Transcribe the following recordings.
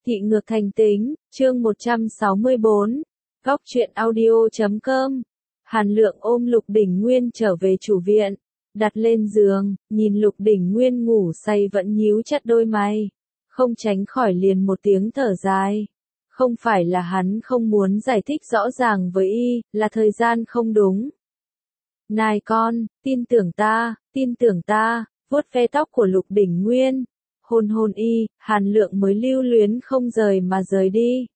Thị ngược thành tính, chương 164, góc truyện audio.com. Hàn Lượng ôm Lục Đỉnh Nguyên trở về chủ viện, đặt lên giường, nhìn Lục Đỉnh Nguyên ngủ say vẫn nhíu chặt đôi mày, không tránh khỏi liền một tiếng thở dài. Không phải là hắn không muốn giải thích rõ ràng với y, là thời gian không đúng. Này con, tin tưởng ta, vuốt ve tóc của Lục Đỉnh Nguyên. Hôn hôn y, Hàn Lượng mới lưu luyến không rời mà rời đi.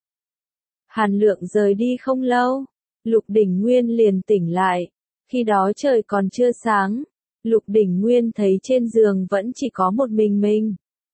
Hàn Lượng rời đi không lâu, Lục Đỉnh Nguyên liền tỉnh lại. Khi đó trời còn chưa sáng, Lục Đỉnh Nguyên thấy trên giường vẫn chỉ có một mình.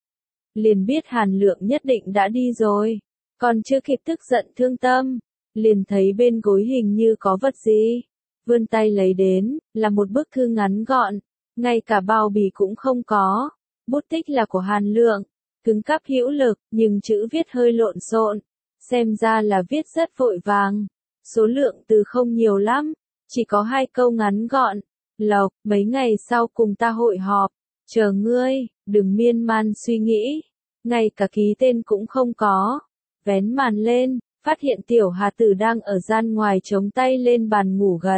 Liền biết Hàn Lượng nhất định đã đi rồi, còn chưa kịp tức giận thương tâm, liền thấy bên gối hình như có vật gì. Vươn tay lấy đến, là một bức thư ngắn gọn, ngay cả bao bì cũng không có. Bút tích là của Hàn Lượng, cứng cáp hữu lực, nhưng chữ viết hơi lộn xộn, xem ra là viết rất vội vàng. Số lượng từ không nhiều lắm, chỉ có 2 câu ngắn gọn. Lộc, mấy ngày sau cùng ta hội họp, chờ ngươi, đừng miên man suy nghĩ. Ngay cả ký tên cũng không có. Vén màn lên, phát hiện Tiểu Hà Tử đang ở gian ngoài chống tay lên bàn ngủ gật.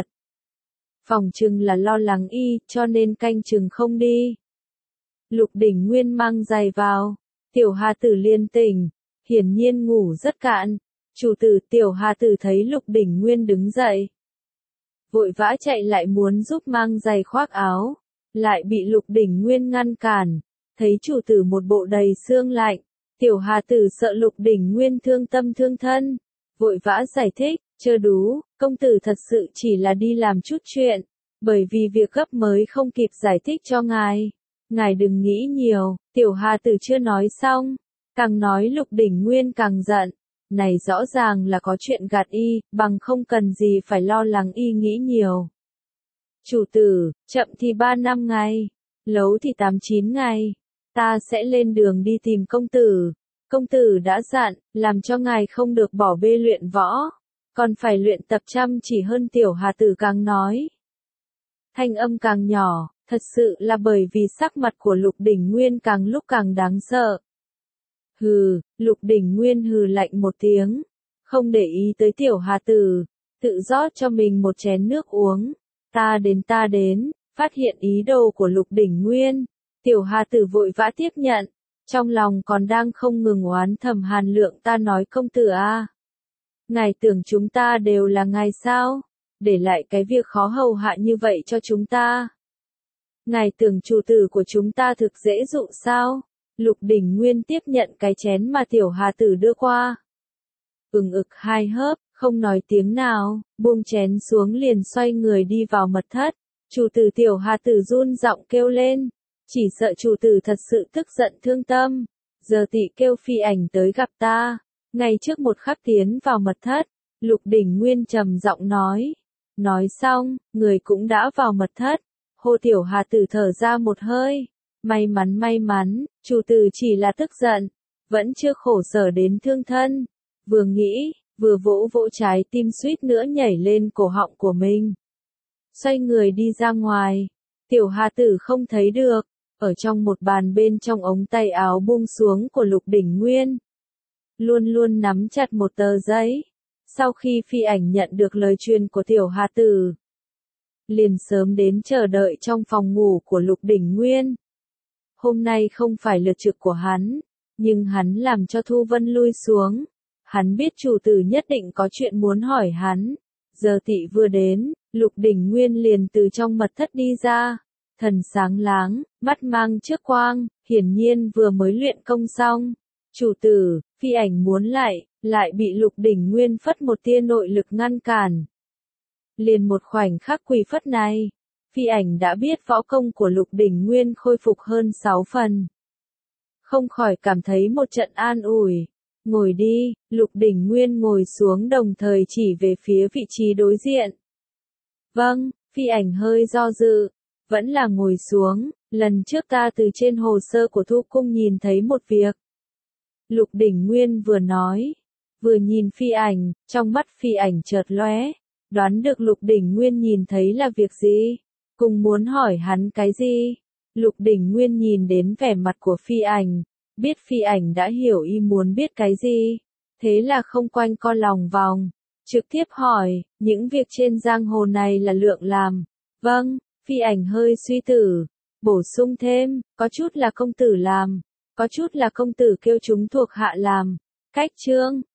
Phòng chừng là lo lắng y, cho nên canh chừng không đi. Lục Đỉnh Nguyên mang giày vào, Tiểu Hà Tử liên tỉnh, hiển nhiên ngủ rất cạn. Chủ tử Tiểu Hà Tử thấy Lục Đỉnh Nguyên đứng dậy, vội vã chạy lại muốn giúp mang giày khoác áo, lại bị Lục Đỉnh Nguyên ngăn cản. Thấy chủ tử một bộ đầy xương lạnh, Tiểu Hà Tử sợ Lục Đỉnh Nguyên thương tâm thương thân, vội vã giải thích, chớ đú, công tử thật sự chỉ là đi làm chút chuyện, bởi vì việc gấp mới không kịp giải thích cho ngài. Ngài đừng nghĩ nhiều. Tiểu Hà Tử chưa nói xong, càng nói Lục Đỉnh Nguyên càng giận. Này rõ ràng là có chuyện gạt y, bằng không cần gì phải lo lắng y nghĩ nhiều. Chủ tử, chậm thì 3-5 ngày, lâu thì 8-9 ngày, ta sẽ lên đường đi tìm công tử. Công tử đã dặn, làm cho ngài không được bỏ bê luyện võ, còn phải luyện tập chăm chỉ hơn. Tiểu Hà Tử càng nói, thanh âm càng nhỏ. Thật sự là bởi vì sắc mặt của Lục Đỉnh Nguyên càng lúc càng đáng sợ. Hừ, Lục Đỉnh Nguyên hừ lạnh một tiếng, không để ý tới Tiểu Hà Tử, tự rót cho mình một chén nước uống. Ta đến, phát hiện ý đồ của Lục Đỉnh Nguyên. Tiểu Hà Tử vội vã tiếp nhận, trong lòng còn đang không ngừng oán thầm Hàn Lượng. Ta nói công tử a, ngài tưởng chúng ta đều là ngài sao? Để lại cái việc khó hầu hạ như vậy cho chúng ta. Ngài tưởng chủ tử của chúng ta thực dễ dụ sao? Lục Đỉnh Nguyên tiếp nhận cái chén mà Tiểu Hà Tử đưa qua. Ực 2 hớp, không nói tiếng nào, buông chén xuống liền xoay người đi vào mật thất. Chủ tử. Tiểu Hà Tử run giọng kêu lên, chỉ sợ chủ tử thật sự tức giận thương tâm. Giờ tị kêu Phi Ảnh tới gặp ta. Ngay trước một khắc tiến vào mật thất, Lục Đỉnh Nguyên trầm giọng nói. Nói xong, người cũng đã vào mật thất. Hồ. Tiểu Hà Tử thở ra một hơi. May mắn, chủ tử chỉ là tức giận, vẫn chưa khổ sở đến thương thân. Vừa nghĩ, vừa vỗ vỗ trái tim suýt nữa nhảy lên cổ họng của mình. Xoay người đi ra ngoài, Tiểu Hà Tử không thấy được, ở trong một bàn bên trong ống tay áo buông xuống của Lục Đỉnh Nguyên. Luôn nắm chặt một tờ giấy. Sau khi Phi Ảnh nhận được lời truyền của Tiểu Hà Tử, liền sớm đến chờ đợi trong phòng ngủ của Lục Đỉnh Nguyên. Hôm nay không phải lượt trực của hắn, nhưng hắn làm cho Thu Vân lui xuống. Hắn biết chủ tử nhất định có chuyện muốn hỏi hắn. Giờ tị vừa đến, Lục Đỉnh Nguyên liền từ trong mật thất đi ra. Thần sáng láng, mắt mang trước quang, hiển nhiên vừa mới luyện công xong. Chủ tử, Phi Ảnh muốn lại bị Lục Đỉnh Nguyên phất một tia nội lực ngăn cản. Liền một khoảnh khắc quỳ phất này, Phi Ảnh đã biết võ công của Lục Đỉnh Nguyên khôi phục hơn 6 phần. Không khỏi cảm thấy một trận an ủi. Ngồi đi. Lục Đỉnh Nguyên ngồi xuống đồng thời chỉ về phía vị trí đối diện. Vâng. Phi Ảnh hơi do dự, vẫn là ngồi xuống. Lần trước ta từ trên hồ sơ của Thu Cung nhìn thấy một việc. Lục Đỉnh Nguyên vừa nói, vừa nhìn Phi Ảnh, trong mắt Phi Ảnh chợt lóe, đoán được Lục Đỉnh Nguyên nhìn thấy là việc gì, cùng muốn hỏi hắn cái gì. Lục Đỉnh Nguyên nhìn đến vẻ mặt của Phi Ảnh, Biết Phi Ảnh đã hiểu y muốn biết cái gì, thế là không quanh co lòng vòng, trực tiếp hỏi, những việc trên giang hồ này là Lượng làm. Vâng, Phi Ảnh hơi suy tử, bổ sung thêm, có chút là công tử làm, có chút là công tử kêu chúng thuộc hạ làm. Cách Trương